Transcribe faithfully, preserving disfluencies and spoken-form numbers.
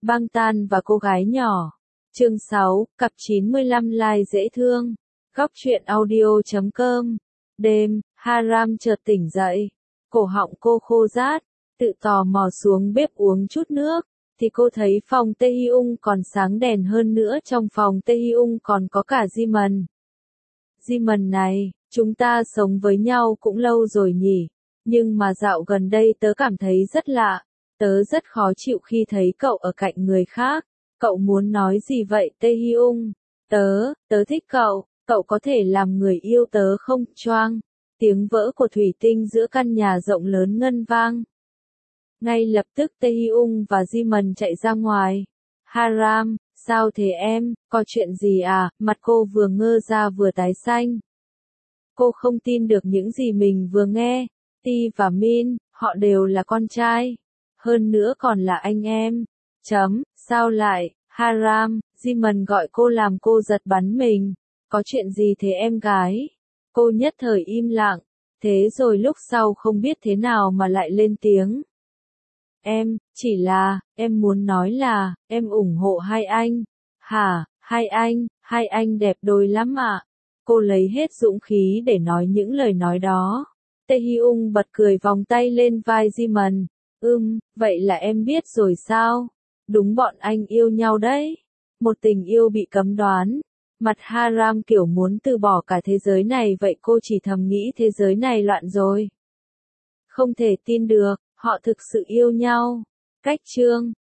Băng Tan và cô gái nhỏ. Chương sáu, cặp chín mươi lăm like dễ thương. Góc truyện audio chấm com. Đêm, Haram chợt tỉnh dậy. Cổ họng cô khô rát, tự tò mò xuống bếp uống chút nước, thì cô thấy phòng Taehyung còn sáng đèn hơn nữa, trong phòng Taehyung còn có cả Jimin. Jimin này, chúng ta sống với nhau cũng lâu rồi nhỉ, nhưng mà dạo gần đây tớ cảm thấy rất lạ, tớ rất khó chịu khi thấy cậu ở cạnh người khác. Cậu muốn nói gì vậy Taehyung? Tớ, tớ thích cậu, cậu có thể làm người yêu tớ không? Choang, tiếng vỡ của thủy tinh giữa căn nhà rộng lớn ngân vang. Ngay lập tức Taehyung và Jimin chạy ra ngoài. Haram, sao thế em, có chuyện gì à? Mặt cô vừa ngơ ra vừa tái xanh. Cô không tin được những gì mình vừa nghe. Ti và Min, họ đều là con trai. Hơn nữa còn là anh em. Chấm, sao lại, Haram, Jimin gọi cô làm cô giật bắn mình. Có chuyện gì thế em gái? Cô nhất thời im lặng. Thế rồi lúc sau không biết thế nào mà lại lên tiếng. Em, chỉ là, em muốn nói là, em ủng hộ hai anh. Hả, hai anh, hai anh đẹp đôi lắm ạ. Cô lấy hết dũng khí để nói những lời nói đó. Taehyung bật cười vòng tay lên vai Jimin. Ừm, vậy là em biết rồi sao? Đúng, bọn anh yêu nhau đấy. Một tình yêu bị cấm đoán. Mặt Haram kiểu muốn từ bỏ cả thế giới này, vậy cô chỉ thầm nghĩ thế giới này loạn rồi. Không thể tin được, họ thực sự yêu nhau. Cách chương